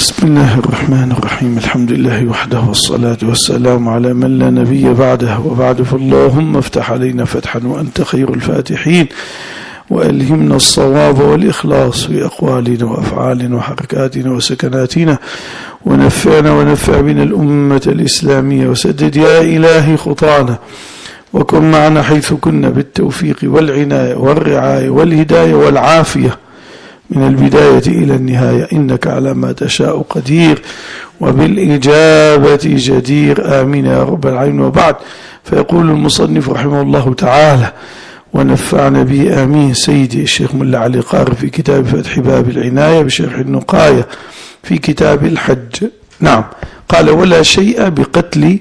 بسم الله الرحمن الرحيم. الحمد لله وحده والصلاة والسلام على من لا نبي بعده، وبعد فاللهم افتح علينا فتحا وأنت خير الفاتحين، وألهمنا الصواب والإخلاص في أقوالنا وأفعالنا وحركاتنا وسكناتنا، ونفعنا ونفع بنا الأمة الإسلامية، وسدد يا إلهي خطانا، وكن معنا حيث كنا بالتوفيق والعناية والرعاية والهداية والعافية من البداية إلى النهاية، إنك على ما تشاء قدير وبالإجابة جدير، آمين يا رب العالمين. وبعد، فيقول المصنف رحمه الله تعالى ونفعنا به آمين سيدي الشيخ ملا علي قاري في كتاب فتح باب العناية بشرح النقاية في كتاب الحج. نعم، قال: ولا شيء بقتل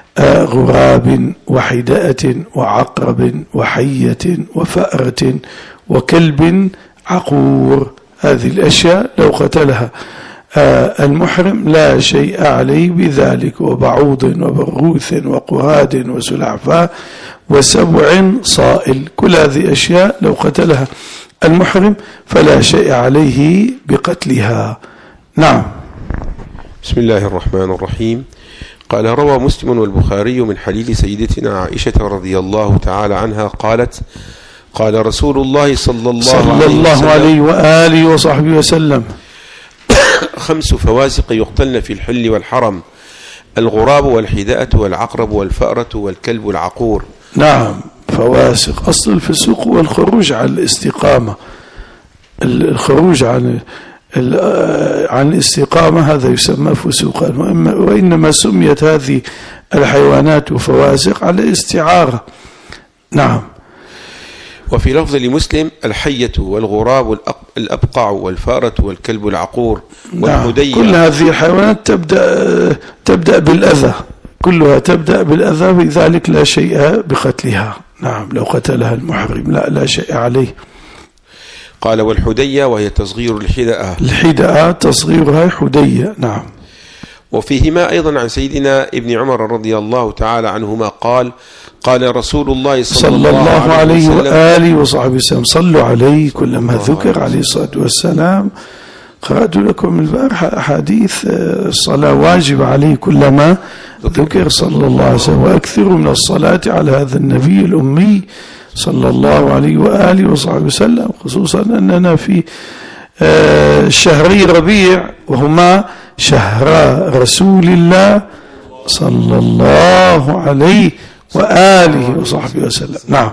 غراب وحدأة وعقرب وحية وفأرة وكلب عقور. هذه الأشياء لو قتلها المحرم لا شيء عليه بذلك، وبعوض وبرغوث وقراد وسلعفاء وسبع صائل، كل هذه أشياء لو قتلها المحرم فلا شيء عليه بقتلها. نعم. بسم الله الرحمن الرحيم. قال: روى مسلم والبخاري من حديث سيدتنا عائشة رضي الله تعالى عنها قالت: قال رسول الله صلى الله عليه وآله وصحبه وسلم: 5 فواسق يقتلن في الحل والحرم: الغراب والحداءة والعقرب والفأرة والكلب العقور. نعم، فواسق أصل الفسوق والخروج عن الاستقامة، الخروج عن الاستقامة هذا يسمى فسوقا، وإنما سميت هذه الحيوانات فواسق على استعارة. نعم. وفي لفظ لمسلم: الحية والغراب الأبقع والفارة والكلب العقور والحدية. كل هذه الحيوانات تبدأ بالأذى، كلها تبدأ بالأذى، بذلك لا شيء بقتلها. نعم، لو قتلها المحرم لا شيء عليه. قال: والحدية وهي تصغير الحدأة. الحدأة تصغيرها حدية. نعم. وفيهما أيضا عن سيدنا ابن عمر رضي الله تعالى عنهما قال: قال رسول الله صلى الله عليه وآله وصحبه وسلم: صلوا عليه كلما ذكر عليه الصلاة والسلام. قرأت لكم البارحة أحاديث الصلاة واجب عليه كلما ذكر صلى الله عليه وسلم، وأكثروا من الصلاة على هذا النبي الأمي صلى الله عليه وآله وصحبه وسلم، خصوصا أننا في شهري ربيع، وهما شهر رسول الله صلى الله عليه وآله وصحبه وسلم. نعم.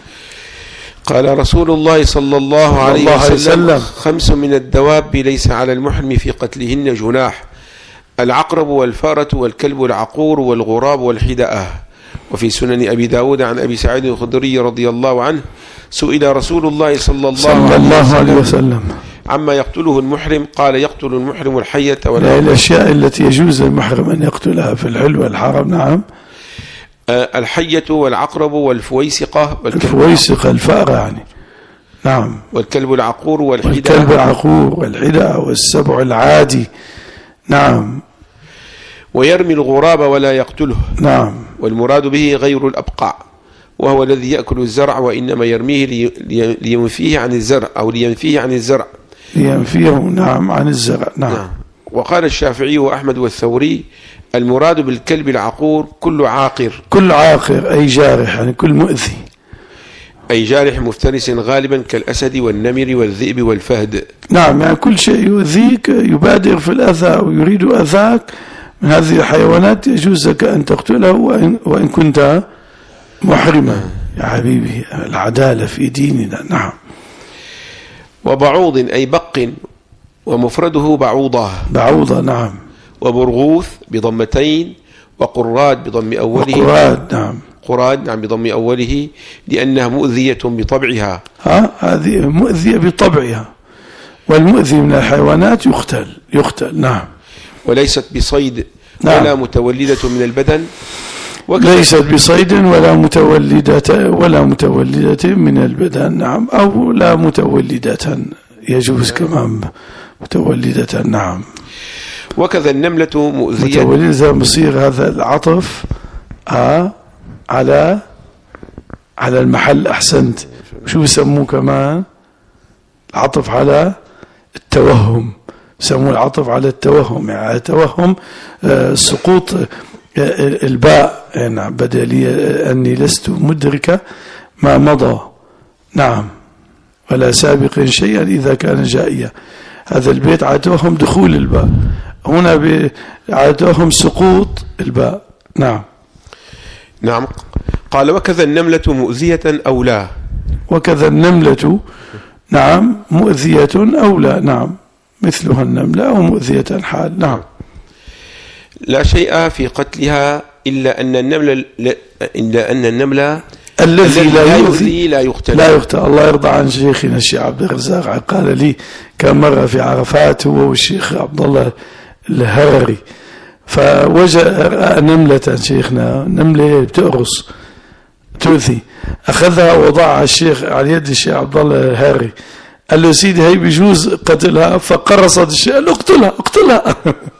قال رسول الله صلى الله عليه وسلم: 5 من الدواب ليس على المحرم في قتلهن جناح: العقرب والفارة والكلب العقور والغراب والحدأة. وفي سنن أبي داود عن أبي سعيد الخدري رضي الله عنه: سئل رسول الله صلى الله عليه وسلم عما يقتله المحرم، قال: يقتل المحرم الحية الأشياء التي يجوز المحرم أن يقتلها في الحل والحرم. نعم. الحية والعقرب والفويسقة الفويسقة الفأرة يعني. نعم. والكلب العقور والحداء. والكلب العقور والحداء والسبع العادي. نعم. ويرمي الغراب ولا يقتله. نعم. والمراد به غير الأبقع، وهو الذي يأكل الزرع، وإنما يرميه لينفيه عن الزرع أو لينفيه عن الزرع. لينفيه نعم عن الزرع. نعم. وقال الشافعي وأحمد والثوري: المراد بالكلب العقور كل عاقر. كل عاقر أي جارح، يعني كل مؤذي، أي جارح مفترس غالبا كالأسد والنمر والذئب والفهد. نعم، يعني كل شيء يؤذيك يبادر في الأذى ويريد أذاك من هذه الحيوانات يجوز لك أن تقتله وإن كنت محرما. يا حبيبي، العدالة في ديننا. نعم. وبعوض أي بق، ومفرده بعوضة. بعوضة. نعم. وبرغوث بضمتين، وقراد بضم أوله. قراد. نعم. قراد نعم بضم أوله، لأنها مؤذية بطبعها. هذه مؤذية بطبعها، والمؤذي من الحيوانات يقتل. نعم. وليست بصيد. نعم. ولا متولدة من البدن. ليست بصيد ولا متولدة من البدن. نعم. أو لا متولدة، يجوز كمان متولدة. نعم. وكذا النملة مؤذية. متولدة مصير هذا العطف على المحل. أحسنت. شو يسموه كمان؟ العطف على التوهم، سموا العطف على التوهم، يعني التوهم سقوط الباء، يعني بدلية أني لست مدركة ما مضى. نعم، ولا سابق شيئا إذا كان جائيا. هذا البيت عادوهم دخول الباء، هنا عادوهم سقوط الباء. نعم. نعم. قال وكذا النملة مؤذية أو لا. وكذا النملة، نعم، مؤذية أو لا. نعم، مثلها النملة أو مؤذية حال. نعم. لا شيء في قتلها إلا أن النملة الذي لا يؤذي لا يقتل. لا يقتل. الله يرضى عن شيخنا الشيخ عبد الرزاق، قال لي كم مرة في عرفات هو والشيخ عبد الله الهرري، فوجد نملة، شيخنا نملة بتقرص تؤذي، أخذها ووضعها الشيخ على يد الشيخ عبد الله الهرري، قال له سيدي هي بيجوز قتلها، فقرصت الشيخ، قال له اقتلها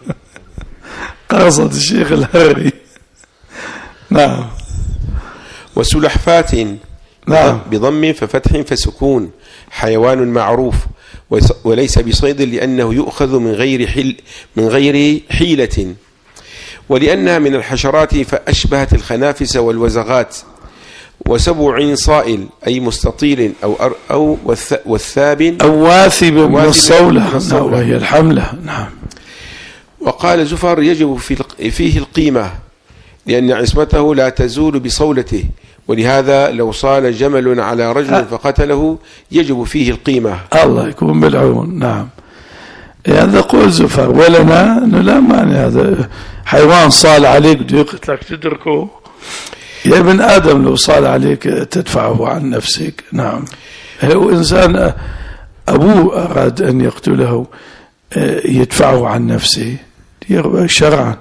قرصت الشيخ الهرري. نعم. وسلحفات، نعم، بضم ففتح فسكون، حيوان معروف وليس بصيد لأنه يؤخذ من غير حيلة، ولأنها من الحشرات فأشبهت الخنافس والوزغات. وسبع صائل أي مستطيل أو والثاب أو واثب من الصولة، وهي الحملة. نعم. وقال زفر يجب فيه القيمة لأن عصمته لا تزول بصولته، ولهذا لو صال جمل على رجل فقتله يجب فيه القيمة. الله يكون بالعون. نعم، هذا قول زفر. ولنا أنه لا مانع، هذا حيوان صال عليك بده يقتلك تدركه، يا ابن آدم لو صال عليك تدفعه عن نفسك. نعم. هو إنسان أبوه أراد أن يقتله يدفعه عن نفسه شرعا.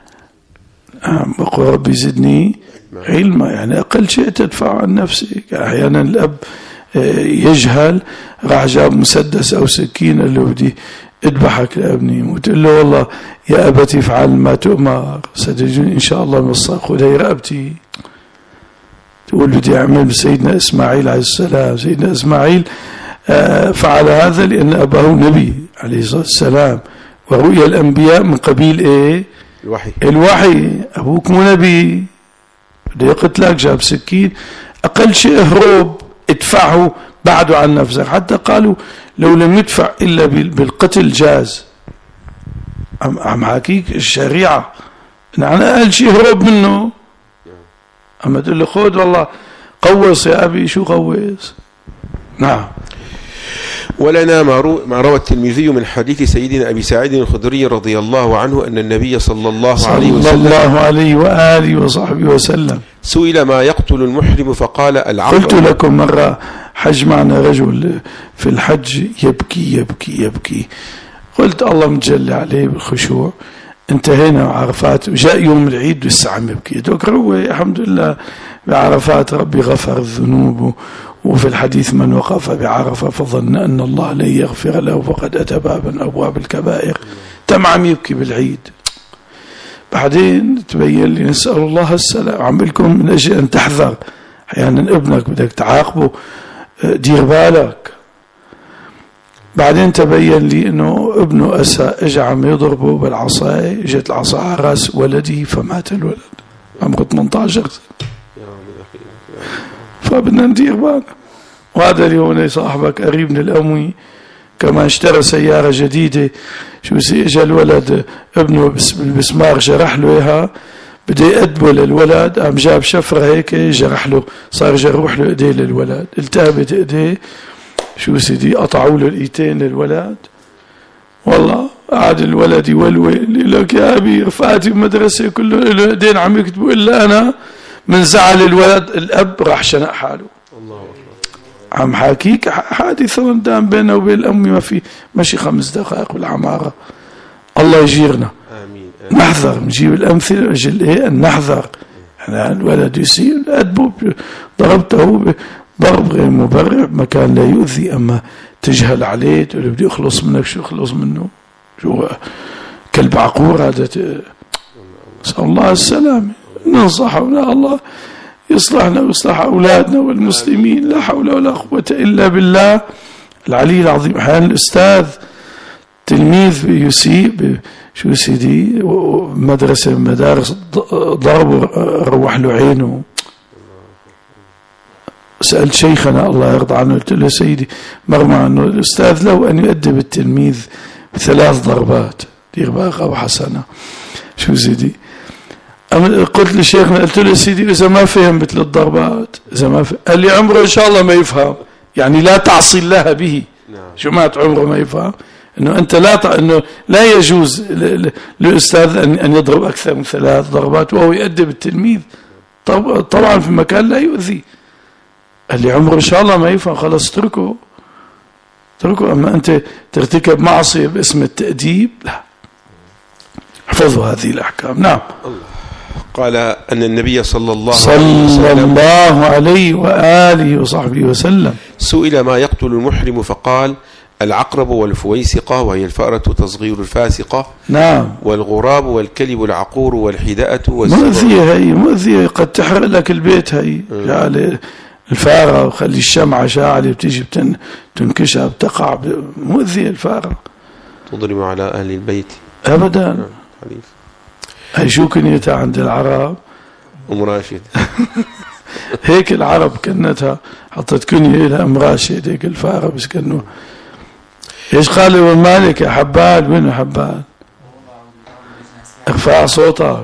وقل ربي زدني علما، يعني أقل شيء تدفع عن نفسك. أحيانا الأب يجهل، راح جاب مسدس أو سكين قال له بدي اذبحك لابني، وتقول له والله يا أبتي افعل ما تؤمر ستجدني إن شاء الله من الصالحين، خذ هي رقبتي. تقول بدي أعمل بسيدنا إسماعيل عليه السلام. سيدنا إسماعيل فعل هذا لأن أباه نبي عليه الصلاة والسلام، ورؤيا الأنبياء من قبيل إيه؟ الوحي. أبوك مو نبي بده يقتلك، جاب سكين، أقل شيء هروب ادفعه بعده عن نفسك. حتى قالوا لو لم يدفع إلا بالقتل جاز. عم حكيك الشريعة، يعني أقل شيء هروب منه. أما تقول له خذ والله قوص يا أبي، شو قوص؟ نعم. ولنا ما روى الترمذي من حديث سيدنا أبي سعيد الخدري رضي الله عنه أن النبي صلى الله عليه وآله وصحبه وسلم سئل ما يقتل المحرم فقال العقرب. قلت لكم مرة حج معنا رجل في الحج يبكي يبكي يبكي، قلت الله متجلى عليه بالخشوع. انتهينا عرفات وجاء يوم العيد لسه عم يبكي. دوك هو الحمد لله بعرفات ربي غفر الذنوب، وفي الحديث من وقف بعرفة فظن أن الله لن يغفر له فقد أتى بابا أبواب الكبائر. تم عم يبكي بالعيد. بعدين تبين لي نسأل الله السلام، عملكم من أجل أن تحذر. أحيانا ابنك بدك تعاقبه، دير بالك. بعدين تبين لي أنه ابنه أساء، اجى عم يضربه بالعصاية، اجت العصا على راس ولدي فمات الولد عمره 18 سنة. فبدنا ندير بالنا. وهذا اليوم صاحبك قريب من الأموي كمان اشترى سيارة جديدة، شو اجى الولد ابنه بالمسمار جرح له اياها، بده يقدمه للولد، قام جاب شفرة هيك جرح له، صار جروح له ايديه للولد، التهبت ايديه، شو سيدي قطعوا له الايتين للولد. والله قعد الولد يولول يقول لك يا ابي رفقاتي بمدرسة كله له ايدين عم يكتبوا الا انا. من زعل الولد الاب راح شنق حاله. الله عم حاكيك حادثة دام بينه وبين الأم ما في ماشي 5 دقائق بالعمارة. الله يجيرنا. آمين. نحذر، نجيب الأمثلة أجل إيه أن نحذر. يعني الولد يسير أدبه، ضربته ضرب غير مبرر بمكان لا يؤذي، أما تجهل عليه تقول بدي أخلص منك، شو أخلص منه؟ شو كلب عقور هذا؟ نسأل الله السلامة. ننصحه الله يصلحنا ويصلح أولادنا والمسلمين. لا حول ولا قوة إلا بالله العلي العظيم. أحيانا الأستاذ تلميذ يسيء شو سيدي مدرسة مدارس ضربه روح له عينه. سألت شيخنا الله يرضى عنه قلت له سيدي مرمى عنه الأستاذ له أن يؤدب التلميذ ب3 ضربات دير باقة وحسنة شو سيدي. قلت لشيخنا قلت له سيدي إذا ما فهم ب3 ضربات إذا ما فهم قال لي عمره إن شاء الله ما يفهم يعني لا تعصي الله به. شو معنى عمره ما يفهم؟ انه انت انه لا يجوز للاستاذ ان يضرب اكثر من 3 ضربات وهو يؤدب التلميذ طبعا في مكان لا يؤذي. قال لي عمره ان شاء الله ما يفهم خلاص اتركه. اما انت ترتكب معصيه باسم التأديب لا. احفظوا هذه الاحكام. نعم. قال ان النبي صلى الله عليه واله وصحبه وسلم سئل ما يقتل المحرم فقال العقرب والفويسقة وهي الفأرة تصغير الفاسقة. نعم. والغراب والكلب العقور والحداءة مؤذية هي مؤذية قد تحرق لك البيت هي شعلة الفارة وخلي الشمعة شاعلة بتيجي تنكشها بتقع مؤذية الفارة تضرب على أهل البيت أبدا. هي شو كنيتها عند العرب أم راشد هيك العرب كنتها حطت كنية لها أم راشد هيك الفارة بس كانوا ايش قال ابن مالك يا حبال؟ وين حبال؟ ارفع صوتك.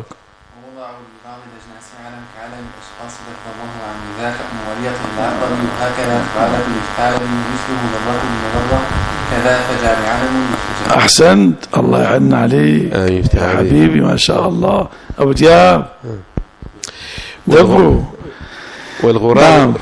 احسنت الله يعن عليك يا حبيبي ما شاء الله ابو دياب دبروا. والغراب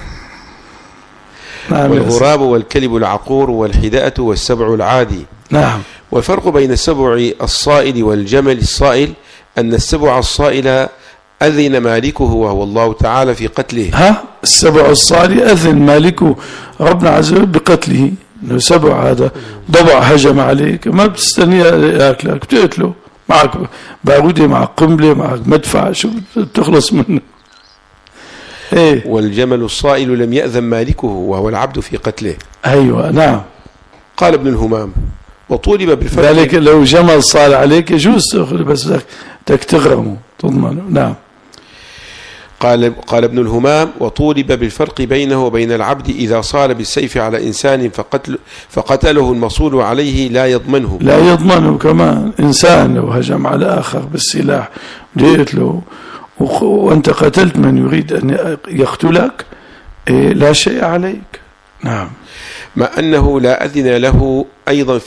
والغراب والكلب العقور والحداءة والسبع العادي. نعم. والفرق بين السبع الصائل والجمل الصائل أن السبع الصائل أذن مالكه وهو الله تعالى في قتله. السبع الصائل أذن مالكه ربنا عز وجل بقتله. إنه سبع هذا ضبع هجم عليك ما بتستنيه ياكلك بتقتله معك بارودة معك قنبلة معك مدفع شو بتخلص منه. إيه؟ والجمل الصائل لم يأذن مالكه وهو العبد في قتله. أيوة. نعم. قال ابن الهمام وطولب بالفرق ذلك لو جمل صال عليك يجوز تأخذ بس بدك تغرمه تضمنه. نعم. قال ابن الهمام وطولب بالفرق بينه وبين العبد إذا صال بالسيف على إنسان فقتله المصول عليه لا يضمنه كمان. إنسان لو هجم على آخر بالسلاح ليقتله وأنت قتلت من يريد أن يقتلك لا شيء عليك. نعم. مع أنه لا إذن له أيضا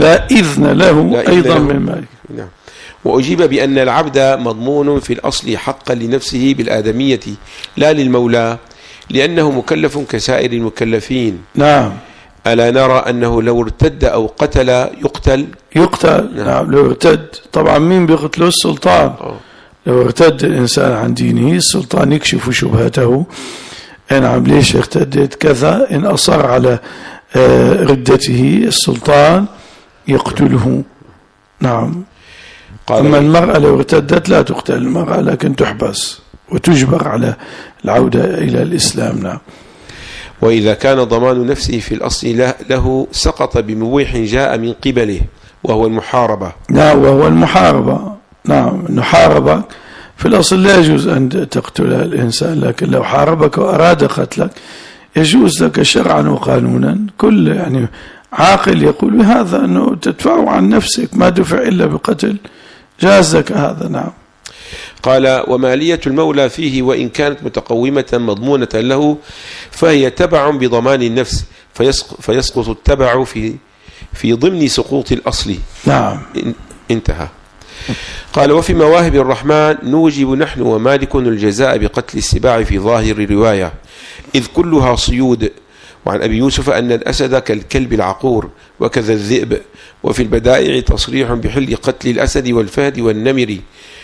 من مالك. نعم. وأجيب بأن العبد مضمون في الأصل حقا لنفسه بالآدمية لا للمولى لأنه مكلف كسائر المكلفين. نعم. ألا نرى أنه لو ارتد أو قتل يقتل. نعم. لو ارتد طبعا مين بيقتله؟ السلطان. لو ارتد الإنسان عن دينه السلطان يكشف شبهته. نعم. ليش ارتدت كذا؟ إن أصر على ردته السلطان يقتله. نعم. أما المرأة لو ارتدت لا تقتل المرأة لكن تحبس وتجبر على العودة إلى الإسلام. نعم. وإذا كان ضمان نفسه في الأصل له سقط بمبوح جاء من قبله وهو المحاربة. نعم. وهو المحاربة. نعم. إنه حاربك في الأصل لا يجوز أن تقتل الإنسان لكن لو حاربك وأراد قتلك يجوز لك شرعا وقانونا. كل يعني عاقل يقول بهذا أنه تدفع عن نفسك ما دفع إلا بقتل جاز لك هذا. نعم. قال ومالية المولى فيه وإن كانت متقومة مضمونة له فهي تبع بضمان النفس فيسقط التبع في ضمن سقوط الأصل. نعم. انتهى. قال وفي مواهب الرحمن نوجب نحن ومالك الجزاء بقتل السباع في ظاهر الرواية إذ كلها صيود. وعن أبي يوسف أن الأسد كالكلب العقور وكذا الذئب. وفي البدائع تصريح بحل قتل الأسد والفهد والنمر.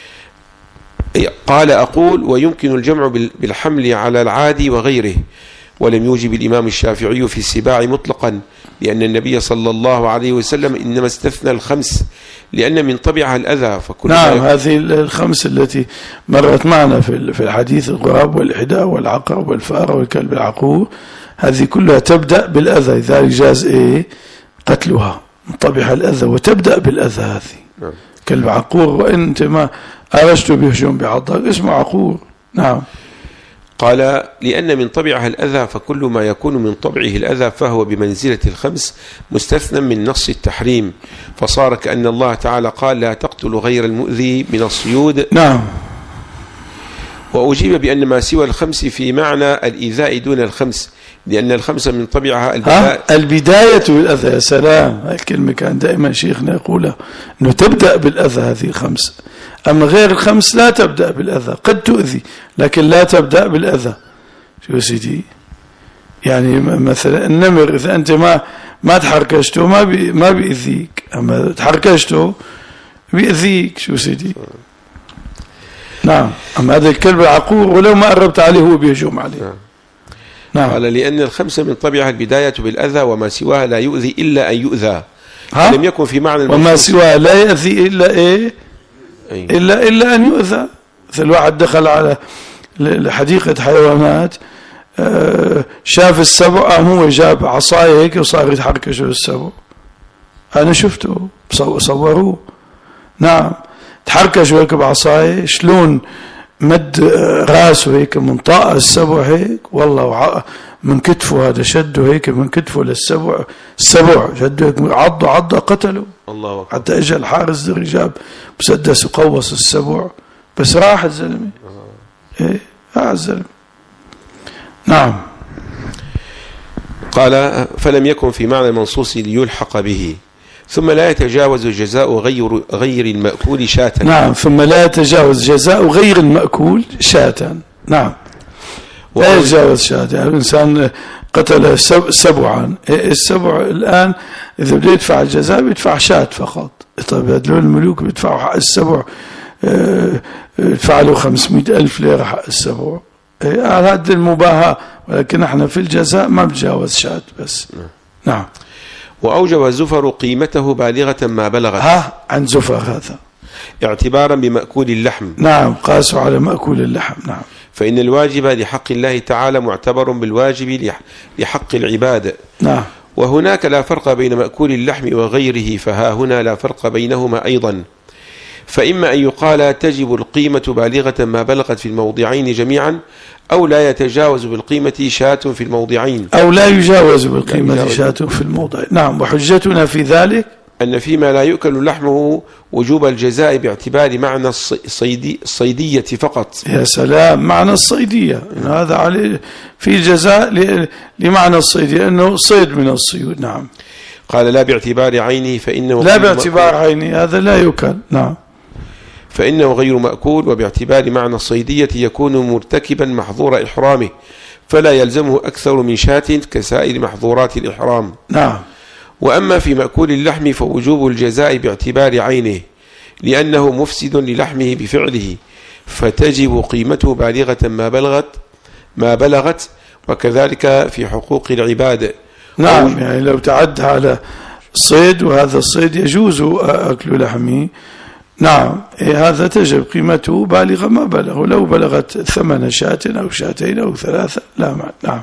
قال أقول ويمكن الجمع بالحمل على العادي وغيره ولم يوجب الإمام الشافعي في السباع مطلقا لأن النبي صلى الله عليه وسلم إنما استثنى الخمس لأن من طبعها الأذى. نعم. هذه الخمس التي مرت معنا في الحديث الغراب والحداء والعقرب والفأر والكلب العقور هذه كلها تبدأ بالأذى لذلك جاز قتلها. من طبيعة الأذى وتبدأ بالأذى هذه. كلب عقور وأنت ما أرشت بهجوم بعضك اسمه عقور. نعم. قال لأن من طبعها الأذى، فكل ما يكون من طبعه الأذى فهو بمنزلة الخمس مستثنى من نص التحريم، فصار كأن الله تعالى قال لا تقتلوا غير المؤذي من الصيود. نعم. وأجيب بأن ما سوى الخمس في معنى الإيذاء دون الخمس، لأن الخمس من طبعها البداية بالأذى. يا سلام، الكلمة كان دائما شيخنا يقولها أنه تبدأ بالأذى هذه الخمس، أما غير الخمس لا تبدأ بالأذى، قد تؤذي لكن لا تبدأ بالأذى. شو سيدي؟ يعني مثلا النمر إذا أنت ما تحركشته ما بيأذيك، أما تحركشته بيأذيك. شو سيدي؟ نعم. أما هذا الكلب العقور ولو ما قربت عليه هو بيهجم عليه. نعم. قال لأن الخمسة من طبيعها البداية بالأذى، وما سواها لا يؤذي إلا أن يؤذى. لم يكن في معنى وما سواها لا يؤذي إلا إيه؟ إلا أن يؤذى. مثل واحد دخل على حديقة حيوانات شاف السبع، هو جاب عصاية هيك وصار يتحركش السبع. أنا شفته صوروه. نعم. تحركش هيك بعصاية، شلون مد راسه هيك من طاقة السبع هيك، والله من كتفه هذا شده هيك من كتفه للسبع، السبع شده هيك عضه قتله. الله. حتى اجى الحارس دري جاب مسدس وقوص السبع، بس راح الزلمه. ايه راح الزلمه. نعم. قال فلم يكن في معنى المنصوص ليلحق به. ثم لا يتجاوز جزاء غير المأكول شاة. نعم. ثم لا يتجاوز جزاء غير المأكول شاة. نعم. لا يتجاوز شاة. يعني الإنسان قتل سبعا، السبع الآن إذا بده يدفع الجزاء بيدفع شاة فقط. طيب هذول الملوك بيدفعوا حق السبع، يدفع له 500,000 ليرة حق السبع. هذا المباهاة، ولكن احنا في الجزاء ما بتجاوز شاة بس. نعم. وأوجب زفر قيمته بالغة ما بلغت. عن زفر هذا اعتبارا بمأكول اللحم. نعم. قاسوا على مأكول اللحم. نعم. فإن الواجب لحق الله تعالى معتبر بالواجب لحق العباد. نعم. وهناك لا فرق بين مأكول اللحم وغيره، فها هنا لا فرق بينهما أيضا. فإما أن يقال تجب القيمة بالغة ما بلغت في الموضعين جميعا، أو لا يتجاوز بالقيمة شاة في الموضعين، أو لا يجاوز بالقيمة شاة في الموضع. نعم. وحجتنا في ذلك أن فيما لا يؤكل لحمه وجوب الجزاء باعتبار معنى الصيدية فقط. يا سلام، معنى الصيدية هذا عليه في الجزاء لمعنى الصيدية أنه صيد من الصيود. نعم. قال لا باعتبار عينه، فإنه لا باعتبار عينه، هذا لا يؤكل. نعم. فإنه غير مأكول، وباعتبار معنى الصيدية يكون مرتكبا محظور إحرامه، فلا يلزمه أكثر من شاة كسائر محظورات الإحرام. نعم. وأما في مأكول اللحم فوجوب الجزاء باعتبار عينه، لأنه مفسد للحمه بفعله، فتجب قيمته بالغة ما بلغت، وكذلك في حقوق العباد. نعم. يعني لو تعدى على صيد وهذا الصيد يجوز أكل لحمه، نعم، هذا تجب قيمته بالغة ما بلغ، لو بلغت 8 شاة أو شاتين أو 3 لا معنى. نعم.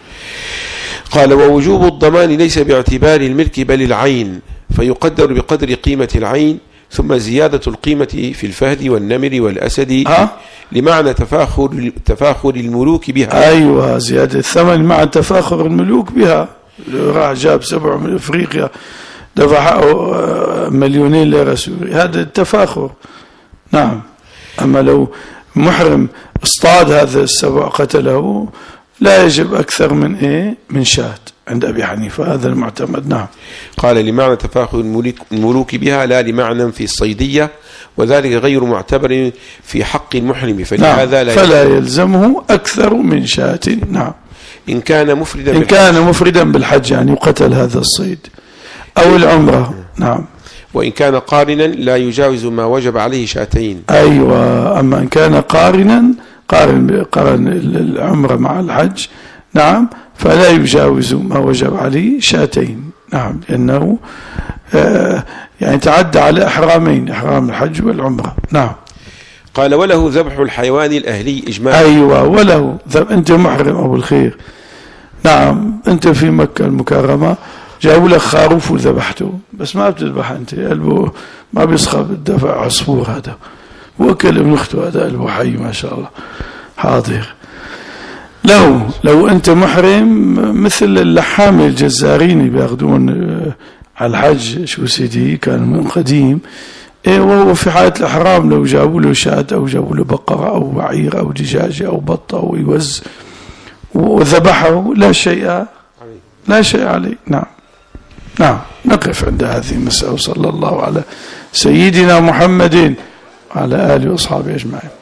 قال ووجوب الضمان ليس باعتبار الملك بل العين، فيقدر بقدر قيمة العين، ثم زيادة القيمة في الفهد والنمر والأسد لمعنى تفاخر الملوك بها. أيوة، زيادة الثمن مع تفاخر الملوك بها. راح جاب 7 من أفريقيا دفع 2,000,000 ليرة سوري، هذا التفاخر. نعم. أما لو محرم اصطاد هذا السبع قتله لا يجب أكثر من شاة عند أبي حنيفة، هذا المعتمد. نعم. قال لمعنى تفاخر الملوك بها لا لمعنى في الصيدية، وذلك غير معتبر في حق المحرم، فلهذا نعم. فلا يلزمه أكثر من شاة. نعم. إن كان مفردا بالحج يعني يقتل هذا الصيد أو العمرة. نعم. وإن كان قارنا لا يجاوز ما وجب عليه شاتين. أيوة. أما إن كان قارن العمرة مع الحج، نعم، فلا يجاوز ما وجب عليه شاتين. نعم. لأنه يعني تعدى على إحرامين، إحرام الحج والعمرة. نعم. قال وله ذبح الحيوان الأهلي إجماعا. أيوة، وله أنت محرم أبو الخير. نعم. أنت في مكة المكرمة جابوا لك خروف وذبحته، بس ما بتذبح أنت، قلبه ما بيصخب الدفع عصفور هذا، وأكل ابن أخته هذا قلبه حي ما شاء الله حاضر. لو أنت محرم مثل اللحام الجزارين بياخدون على الحج شو سيدي كان من قديم، وهو في حالة الإحرام لو جابوا له شاة أو جابوا له بقرة أو بعير أو دجاجة أو بطة أو يوز وذبحه لا شيء عليه. نعم نقف عند هذه المسألة. صلى الله على سيدنا محمد وعلى آله وأصحابه أجمعين.